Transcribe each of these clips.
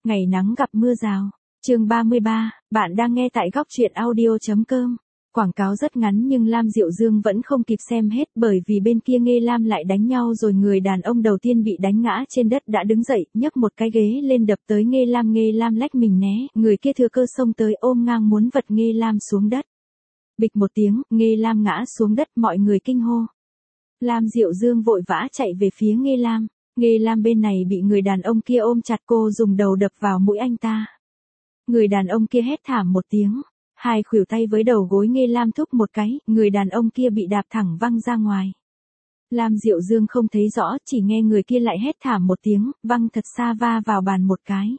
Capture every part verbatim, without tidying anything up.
Ngày nắng gặp mưa rào. Chương ba mươi ba, bạn đang nghe tại góc truyện audio chấm com. Quảng cáo rất ngắn nhưng Lam Diệu Dương vẫn không kịp xem hết bởi vì bên kia Nghê Lam lại đánh nhau rồi. Người đàn ông đầu tiên bị đánh ngã trên đất đã đứng dậy, nhấc một cái ghế lên đập tới Nghê Lam. Nghê Lam lách mình né, người kia thừa cơ xông tới ôm ngang muốn vật Nghê Lam xuống đất. Bịch một tiếng, Nghê Lam ngã xuống đất, mọi người kinh hô. Lam Diệu Dương vội vã chạy về phía Nghê Lam. Nghê Lam bên này bị người đàn ông kia ôm chặt, cô dùng đầu đập vào mũi anh ta. Người đàn ông kia hét thảm một tiếng, hai khuỷu tay với đầu gối Nghê Lam thúc một cái, người đàn ông kia bị đạp thẳng văng ra ngoài. Lam Diệu Dương không thấy rõ, chỉ nghe người kia lại hét thảm một tiếng, văng thật xa va vào bàn một cái.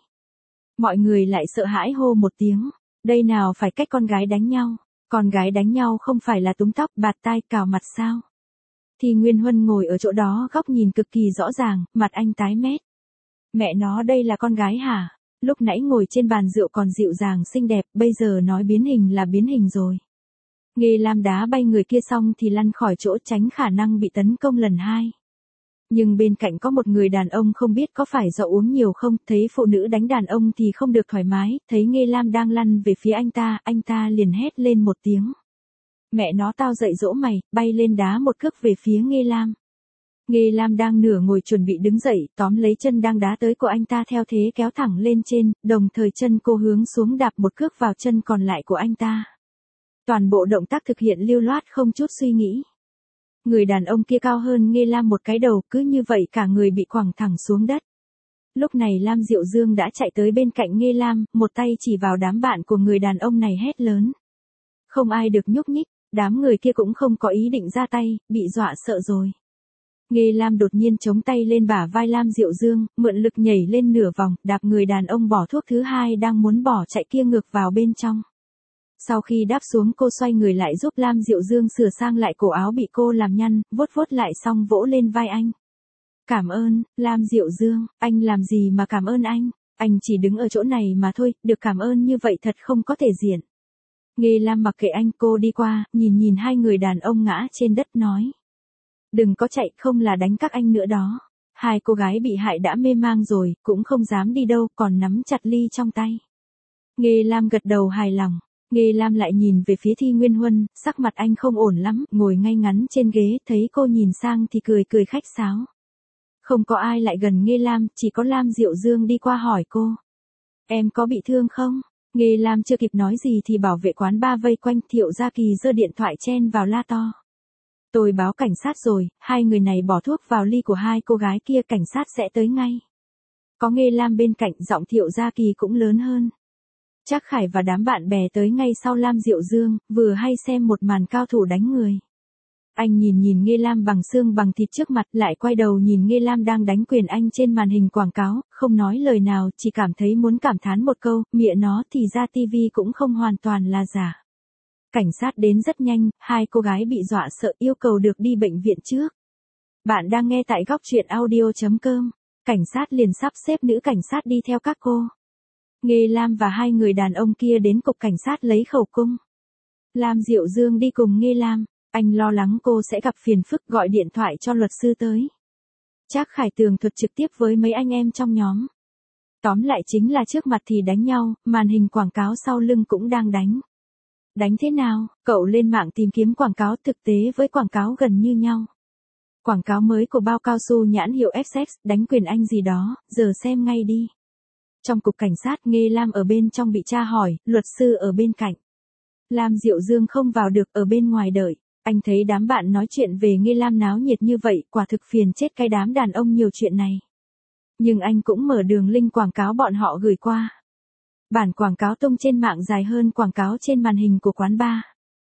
Mọi người lại sợ hãi hô một tiếng, đây nào phải cách con gái đánh nhau, con gái đánh nhau không phải là túm tóc, bạt tai, cào mặt sao? Thì Nguyên Huân ngồi ở chỗ đó góc nhìn cực kỳ rõ ràng, mặt anh tái mét. Mẹ nó, đây là con gái hả? Lúc nãy ngồi trên bàn rượu còn dịu dàng xinh đẹp, bây giờ nói biến hình là biến hình rồi. Nghê Lam đá bay người kia xong thì lăn khỏi chỗ, tránh khả năng bị tấn công lần hai. Nhưng bên cạnh có một người đàn ông không biết có phải do uống nhiều không, thấy phụ nữ đánh đàn ông thì không được thoải mái, thấy Nghê Lam đang lăn về phía anh ta, anh ta liền hét lên một tiếng. Mẹ nó, tao dạy dỗ mày, bay lên đá một cước về phía Nghê Lam. Nghê Lam đang nửa ngồi chuẩn bị đứng dậy, tóm lấy chân đang đá tới của anh ta theo thế kéo thẳng lên trên, đồng thời chân cô hướng xuống đạp một cước vào chân còn lại của anh ta. Toàn bộ động tác thực hiện lưu loát không chút suy nghĩ. Người đàn ông kia cao hơn Nghê Lam một cái đầu, cứ như vậy cả người bị quẳng thẳng xuống đất. Lúc này Lam Diệu Dương đã chạy tới bên cạnh Nghê Lam, một tay chỉ vào đám bạn của người đàn ông này hét lớn. Không ai được nhúc nhích, đám người kia cũng không có ý định ra tay, bị dọa sợ rồi. Nghê Lam đột nhiên chống tay lên bả vai Lam Diệu Dương, mượn lực nhảy lên nửa vòng, đạp người đàn ông bỏ thuốc thứ hai đang muốn bỏ chạy kia ngược vào bên trong. Sau khi đáp xuống, cô xoay người lại giúp Lam Diệu Dương sửa sang lại cổ áo bị cô làm nhăn, vuốt vuốt lại xong vỗ lên vai anh. Cảm ơn, Lam Diệu Dương, anh làm gì mà cảm ơn anh, anh chỉ đứng ở chỗ này mà thôi, được cảm ơn như vậy thật không có thể diện. Nghê Lam mặc kệ anh, cô đi qua, nhìn nhìn hai người đàn ông ngã trên đất nói. Đừng có chạy, không là đánh các anh nữa đó. Hai cô gái bị hại đã mê mang rồi, cũng không dám đi đâu, còn nắm chặt ly trong tay. Nghê Lam gật đầu hài lòng. Nghê Lam lại nhìn về phía Thi Nguyên Huân, sắc mặt anh không ổn lắm, ngồi ngay ngắn trên ghế, thấy cô nhìn sang thì cười cười khách sáo. Không có ai lại gần Nghê Lam, chỉ có Lam Diệu Dương đi qua hỏi cô. Em có bị thương không? Nghê Lam chưa kịp nói gì thì bảo vệ quán ba vây quanh, Thiệu Gia Kỳ giơ điện thoại chen vào la to. Tôi báo cảnh sát rồi, hai người này bỏ thuốc vào ly của hai cô gái kia, cảnh sát sẽ tới ngay. Có Nghê Lam bên cạnh, giọng Thiệu Gia Kỳ cũng lớn hơn. Trác Khải và đám bạn bè tới ngay sau Lam Diệu Dương, vừa hay xem một màn cao thủ đánh người. Anh nhìn nhìn Nghê Lam bằng xương bằng thịt trước mặt, lại quay đầu nhìn Nghê Lam đang đánh quyền anh trên màn hình quảng cáo, không nói lời nào, chỉ cảm thấy muốn cảm thán một câu, mịa nó thì ra tivi cũng không hoàn toàn là giả. Cảnh sát đến rất nhanh, hai cô gái bị dọa sợ yêu cầu được đi bệnh viện trước. Bạn đang nghe tại góc truyện audio chấm com. Cảnh sát liền sắp xếp nữ cảnh sát đi theo các cô. Nghê Lam và hai người đàn ông kia đến cục cảnh sát lấy khẩu cung. Lam Diệu Dương đi cùng Nghê Lam, anh lo lắng cô sẽ gặp phiền phức gọi điện thoại cho luật sư tới. Trác Khải tường thuật trực tiếp với mấy anh em trong nhóm. Tóm lại chính là trước mặt thì đánh nhau, màn hình quảng cáo sau lưng cũng đang đánh. Đánh thế nào? Cậu lên mạng tìm kiếm quảng cáo thực tế với quảng cáo gần như nhau. Quảng cáo mới của bao cao su nhãn hiệu Essex, đánh quyền anh gì đó, giờ xem ngay đi. Trong cục cảnh sát, Nghê Lam ở bên trong bị tra hỏi, luật sư ở bên cạnh. Lam Diệu Dương không vào được, ở bên ngoài đợi. Anh thấy đám bạn nói chuyện về Nghê Lam náo nhiệt như vậy, quả thực phiền chết cái đám đàn ông nhiều chuyện này. Nhưng anh cũng mở đường link quảng cáo bọn họ gửi qua. Bản quảng cáo tung trên mạng dài hơn quảng cáo trên màn hình của quán bar.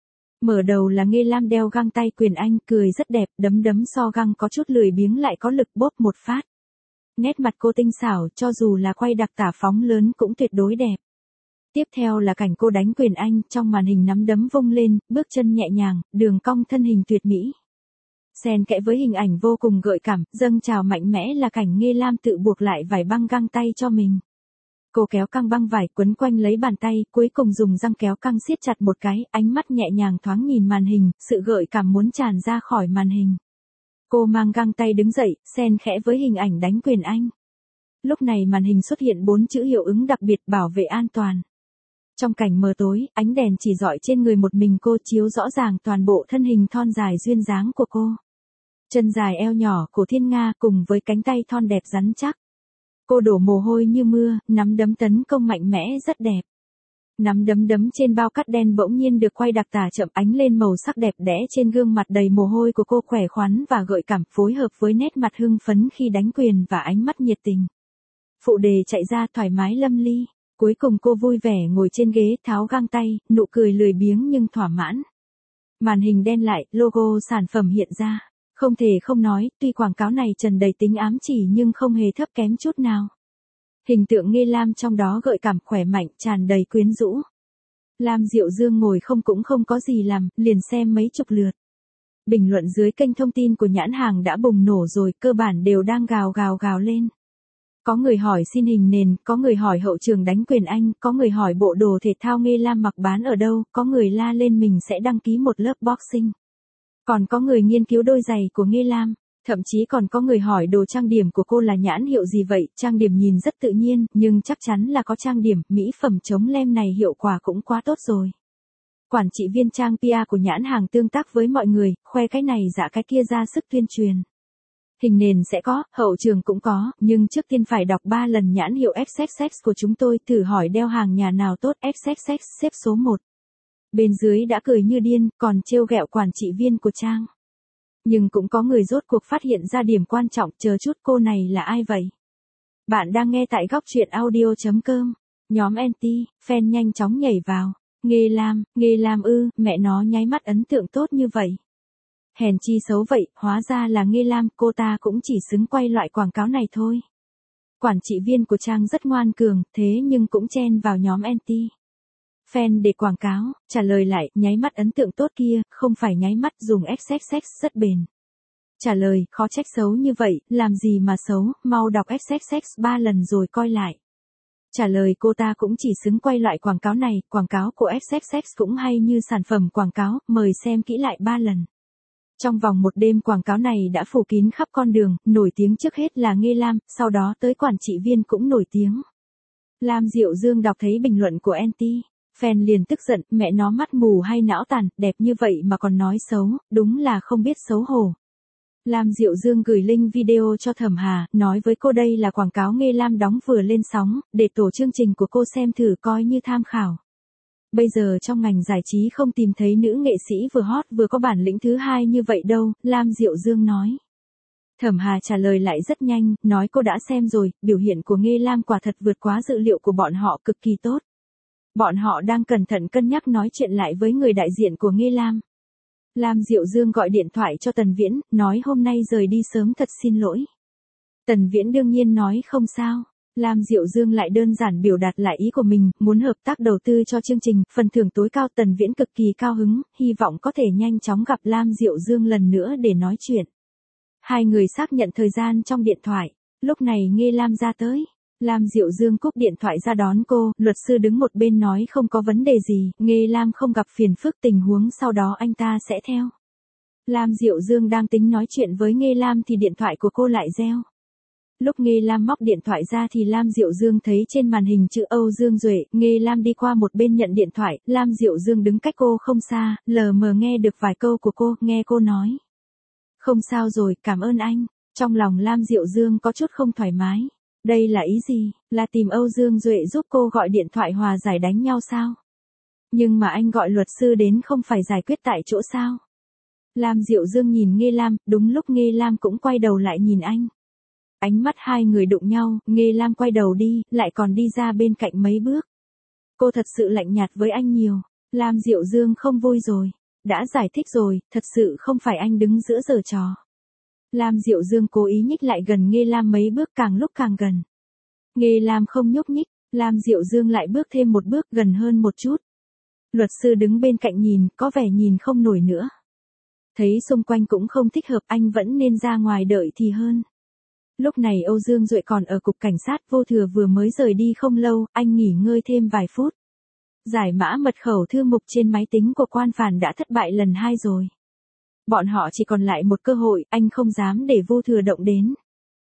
Mở đầu là Nghê Lam đeo găng tay quyền anh, cười rất đẹp, đấm đấm so găng có chút lười biếng lại có lực, bóp một phát. Nét mặt cô tinh xảo, cho dù là quay đặc tả phóng lớn cũng tuyệt đối đẹp. Tiếp theo là cảnh cô đánh quyền anh, trong màn hình nắm đấm vung lên, bước chân nhẹ nhàng, đường cong thân hình tuyệt mỹ. Xen kẽ với hình ảnh vô cùng gợi cảm, dâng trào mạnh mẽ là cảnh Nghê Lam tự buộc lại vải băng găng tay cho mình. Cô kéo căng băng vải quấn quanh lấy bàn tay, cuối cùng dùng răng kéo căng siết chặt một cái, ánh mắt nhẹ nhàng thoáng nhìn màn hình, sự gợi cảm muốn tràn ra khỏi màn hình. Cô mang găng tay đứng dậy, xen khẽ với hình ảnh đánh quyền anh. Lúc này màn hình xuất hiện bốn chữ hiệu ứng đặc biệt bảo vệ an toàn. Trong cảnh mờ tối, ánh đèn chỉ rọi trên người một mình cô chiếu rõ ràng toàn bộ thân hình thon dài duyên dáng của cô. Chân dài eo nhỏ của thiên nga cùng với cánh tay thon đẹp rắn chắc. Cô đổ mồ hôi như mưa, nắm đấm tấn công mạnh mẽ rất đẹp. Nắm đấm đấm trên bao cát đen bỗng nhiên được quay đặc tả chậm ánh lên màu sắc đẹp đẽ trên gương mặt đầy mồ hôi của cô khỏe khoắn và gợi cảm phối hợp với nét mặt hưng phấn khi đánh quyền và ánh mắt nhiệt tình. Phụ đề chạy ra thoải mái lâm ly. Cuối cùng cô vui vẻ ngồi trên ghế tháo găng tay, nụ cười lười biếng nhưng thỏa mãn. Màn hình đen lại, logo sản phẩm hiện ra. Không thể không nói, tuy quảng cáo này tràn đầy tính ám chỉ nhưng không hề thấp kém chút nào. Hình tượng Nghê Lam trong đó gợi cảm khỏe mạnh, tràn đầy quyến rũ. Lam Diệu Dương ngồi không cũng không có gì làm, liền xem mấy chục lượt. Bình luận dưới kênh thông tin của nhãn hàng đã bùng nổ rồi, cơ bản đều đang gào gào gào lên. Có người hỏi xin hình nền, có người hỏi hậu trường đánh quyền anh, có người hỏi bộ đồ thể thao Nghê Lam mặc bán ở đâu, có người la lên mình sẽ đăng ký một lớp boxing. Còn có người nghiên cứu đôi giày của Nghê Lam, thậm chí còn có người hỏi đồ trang điểm của cô là nhãn hiệu gì vậy, trang điểm nhìn rất tự nhiên, nhưng chắc chắn là có trang điểm, mỹ phẩm chống lem này hiệu quả cũng quá tốt rồi. Quản trị viên trang pê e của nhãn hàng tương tác với mọi người, khoe cái này dạ cái kia ra sức tuyên truyền. Hình nền sẽ có, hậu trường cũng có, nhưng trước tiên phải đọc ba lần nhãn hiệu ép ích ích của chúng tôi, thử hỏi đeo hàng nhà nào tốt, ép ích ích xếp số một. Bên dưới đã cười như điên, còn trêu ghẹo quản trị viên của trang. Nhưng cũng có người rốt cuộc phát hiện ra điểm quan trọng, chờ chút cô này là ai vậy? Bạn đang nghe tại góc truyện audio chấm com. Nhóm anti, fan nhanh chóng nhảy vào. Nghê Lam, Nghê Lam ư, mẹ nó nháy mắt ấn tượng tốt như vậy. Hèn chi xấu vậy, hóa ra là Nghê Lam, cô ta cũng chỉ xứng quay loại quảng cáo này thôi. Quản trị viên của trang rất ngoan cường, thế nhưng cũng chen vào nhóm anti. Fan để quảng cáo, trả lời lại, nháy mắt ấn tượng tốt kia, không phải nháy mắt dùng ép ích ích rất bền. Trả lời, khó trách xấu như vậy, làm gì mà xấu, mau đọc ép ích ích ba lần rồi coi lại. Trả lời cô ta cũng chỉ xứng quay loại quảng cáo này, quảng cáo của ép ích ích cũng hay như sản phẩm quảng cáo, mời xem kỹ lại ba lần. Trong vòng một đêm quảng cáo này đã phủ kín khắp con đường, nổi tiếng trước hết là Nghê Lam, sau đó tới quản trị viên cũng nổi tiếng. Lam Diệu Dương đọc thấy bình luận của anti. Fan liền tức giận, mẹ nó mắt mù hay não tàn, đẹp như vậy mà còn nói xấu, đúng là không biết xấu hổ. Lam Diệu Dương gửi link video cho Thẩm Hà, nói với cô đây là quảng cáo Nghê Lam đóng vừa lên sóng, để tổ chương trình của cô xem thử coi như tham khảo. Bây giờ trong ngành giải trí không tìm thấy nữ nghệ sĩ vừa hot vừa có bản lĩnh thứ hai như vậy đâu, Lam Diệu Dương nói. Thẩm Hà trả lời lại rất nhanh, nói cô đã xem rồi, biểu hiện của Nghê Lam quả thật vượt quá dự liệu của bọn họ cực kỳ tốt. Bọn họ đang cẩn thận cân nhắc nói chuyện lại với người đại diện của Nghê Lam. Lam Diệu Dương gọi điện thoại cho Tần Viễn, nói hôm nay rời đi sớm thật xin lỗi. Tần Viễn đương nhiên nói không sao. Lam Diệu Dương lại đơn giản biểu đạt lại ý của mình, muốn hợp tác đầu tư cho chương trình, phần thưởng tối cao. Tần Viễn cực kỳ cao hứng, hy vọng có thể nhanh chóng gặp Lam Diệu Dương lần nữa để nói chuyện. Hai người xác nhận thời gian trong điện thoại, lúc này Nghê Lam ra tới. Lam Diệu Dương cúp điện thoại ra đón cô, luật sư đứng một bên nói không có vấn đề gì, Nghê Lam không gặp phiền phức tình huống sau đó anh ta sẽ theo. Lam Diệu Dương đang tính nói chuyện với Nghê Lam thì điện thoại của cô lại reo. Lúc Nghê Lam móc điện thoại ra thì Lam Diệu Dương thấy trên màn hình chữ Âu Dương Duệ, Nghê Lam đi qua một bên nhận điện thoại, Lam Diệu Dương đứng cách cô không xa, lờ mờ nghe được vài câu của cô, nghe cô nói. Không sao rồi, cảm ơn anh. Trong lòng Lam Diệu Dương có chút không thoải mái. Đây là ý gì, là tìm Âu Dương Duệ giúp cô gọi điện thoại hòa giải đánh nhau sao? Nhưng mà anh gọi luật sư đến không phải giải quyết tại chỗ sao? Lam Diệu Dương nhìn Nghê Lam, đúng lúc Nghê Lam cũng quay đầu lại nhìn anh. Ánh mắt hai người đụng nhau, Nghê Lam quay đầu đi, lại còn đi ra bên cạnh mấy bước. Cô thật sự lạnh nhạt với anh nhiều. Lam Diệu Dương không vui rồi. Đã giải thích rồi, thật sự không phải anh đứng giữa giở trò. Lam Diệu Dương cố ý nhích lại gần Nghê Lam mấy bước, càng lúc càng gần. Nghê Lam không nhúc nhích, Lam Diệu Dương lại bước thêm một bước gần hơn một chút. Luật sư đứng bên cạnh nhìn, có vẻ nhìn không nổi nữa. Thấy xung quanh cũng không thích hợp, anh vẫn nên ra ngoài đợi thì hơn. Lúc này Âu Dương Duệ còn ở cục cảnh sát, Vô Thừa vừa mới rời đi không lâu, anh nghỉ ngơi thêm vài phút. Giải mã mật khẩu thư mục trên máy tính của Quan Phàn đã thất bại lần hai rồi. Bọn họ chỉ còn lại một cơ hội, anh không dám để Vô Thừa động đến.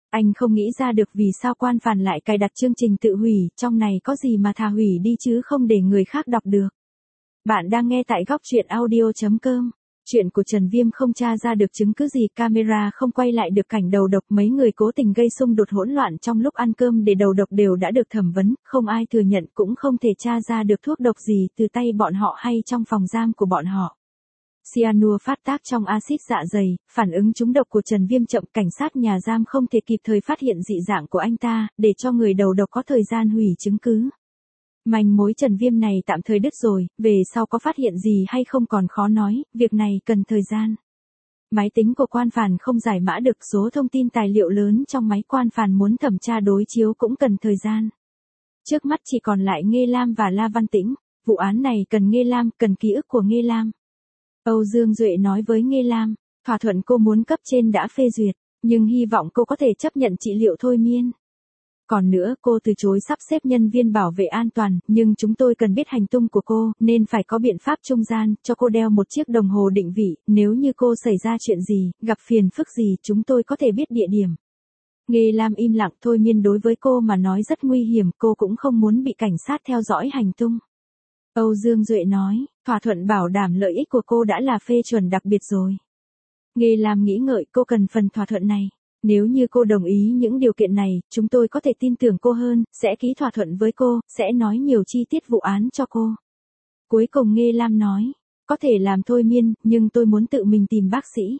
Anh không nghĩ ra được vì sao Quan Phàn lại cài đặt chương trình tự hủy, trong này có gì mà thà hủy đi chứ không để người khác đọc được. Bạn đang nghe tại góc truyện audio.com. Chuyện của Trần Viêm không tra ra được chứng cứ gì, camera không quay lại được cảnh đầu độc, mấy người cố tình gây xung đột hỗn loạn trong lúc ăn cơm để đầu độc đều đã được thẩm vấn, không ai thừa nhận, cũng không thể tra ra được thuốc độc gì từ tay bọn họ hay trong phòng giam của bọn họ. Cyanua phát tác trong axit dạ dày, phản ứng trúng độc của Trần Viêm chậm, cảnh sát nhà giam không thể kịp thời phát hiện dị dạng của anh ta, để cho người đầu độc có thời gian hủy chứng cứ. Manh mối Trần Viêm này tạm thời đứt rồi, về sau có phát hiện gì hay không còn khó nói, việc này cần thời gian. Máy tính của Quan Phàn không giải mã được số thông tin tài liệu lớn trong máy, Quan Phàn muốn thẩm tra đối chiếu cũng cần thời gian. Trước mắt chỉ còn lại Nghê Lam và La Văn Tĩnh, vụ án này cần Nghê Lam, cần ký ức của Nghê Lam. Âu Dương Duệ nói với Nghê Lam, thỏa thuận cô muốn cấp trên đã phê duyệt, nhưng hy vọng cô có thể chấp nhận trị liệu thôi miên. Còn nữa, cô từ chối sắp xếp nhân viên bảo vệ an toàn, nhưng chúng tôi cần biết hành tung của cô, nên phải có biện pháp trung gian, cho cô đeo một chiếc đồng hồ định vị, nếu như cô xảy ra chuyện gì, gặp phiền phức gì, chúng tôi có thể biết địa điểm. Nghê Lam im lặng, thôi miên đối với cô mà nói rất nguy hiểm, cô cũng không muốn bị cảnh sát theo dõi hành tung. Âu Dương Duệ nói, thỏa thuận bảo đảm lợi ích của cô đã là phê chuẩn đặc biệt rồi. Nghê Lam nghĩ ngợi, cô cần phần thỏa thuận này. Nếu như cô đồng ý những điều kiện này, chúng tôi có thể tin tưởng cô hơn, sẽ ký thỏa thuận với cô, sẽ nói nhiều chi tiết vụ án cho cô. Cuối cùng Nghê Lam nói, có thể làm thôi miên, nhưng tôi muốn tự mình tìm bác sĩ.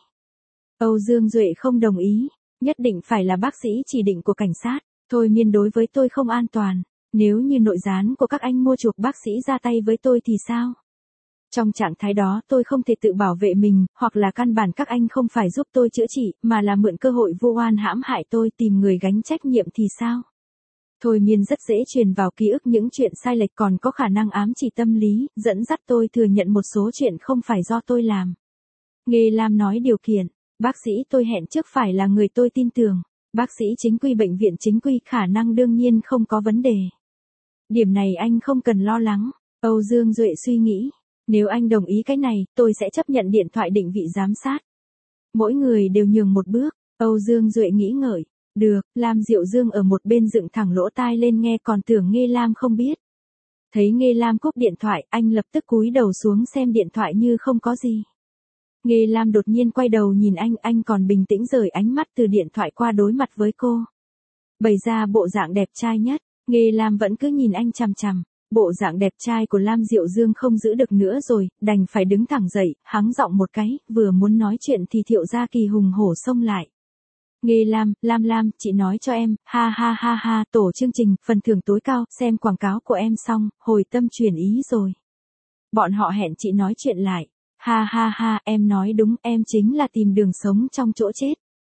Âu Dương Duệ không đồng ý, nhất định phải là bác sĩ chỉ định của cảnh sát, thôi miên đối với tôi không an toàn. Nếu như nội gián của các anh mua chuộc bác sĩ ra tay với tôi thì sao? Trong trạng thái đó tôi không thể tự bảo vệ mình, hoặc là căn bản các anh không phải giúp tôi chữa trị, mà là mượn cơ hội vu oan hãm hại tôi, tìm người gánh trách nhiệm thì sao? Thôi miên rất dễ truyền vào ký ức những chuyện sai lệch, còn có khả năng ám chỉ tâm lý, dẫn dắt tôi thừa nhận một số chuyện không phải do tôi làm. Nghê Lam nói điều kiện, bác sĩ tôi hẹn trước phải là người tôi tin tưởng, bác sĩ chính quy bệnh viện chính quy, khả năng đương nhiên không có vấn đề. Điểm này anh không cần lo lắng. Âu Dương Duệ suy nghĩ, nếu anh đồng ý cái này, tôi sẽ chấp nhận điện thoại định vị giám sát. Mỗi người đều nhường một bước. Âu Dương Duệ nghĩ ngợi, được. Lam Diệu Dương ở một bên dựng thẳng lỗ tai lên nghe, còn tưởng Nghê Lam không biết. Thấy Nghê Lam cúp điện thoại, anh lập tức cúi đầu xuống xem điện thoại như không có gì. Nghê Lam đột nhiên quay đầu nhìn anh, anh còn bình tĩnh rời ánh mắt từ điện thoại qua đối mặt với cô. Bày ra bộ dạng đẹp trai nhất. Nghê Lam vẫn cứ nhìn anh chằm chằm, bộ dạng đẹp trai của Lam Diệu Dương không giữ được nữa rồi, đành phải đứng thẳng dậy, hắng giọng một cái, vừa muốn nói chuyện thì Thiệu Gia Kỳ hùng hổ xông lại. Nghê Lam, Lam Lam, chị nói cho em, ha ha ha ha, tổ chương trình, phần thưởng tối cao, xem quảng cáo của em xong, hồi tâm chuyển ý rồi. Bọn họ hẹn chị nói chuyện lại, ha ha ha, em nói đúng, em chính là tìm đường sống trong chỗ chết.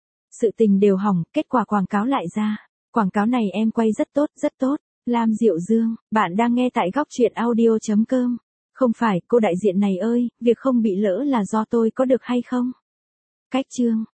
Sự tình đều hỏng, kết quả quảng cáo lại ra. Quảng cáo này em quay rất tốt, rất tốt. Lam Diệu Dương, bạn đang nghe tại góc truyện audio.com. Không phải, cô đại diện này ơi, việc không bị lỡ là do tôi có được hay không? Cách chương.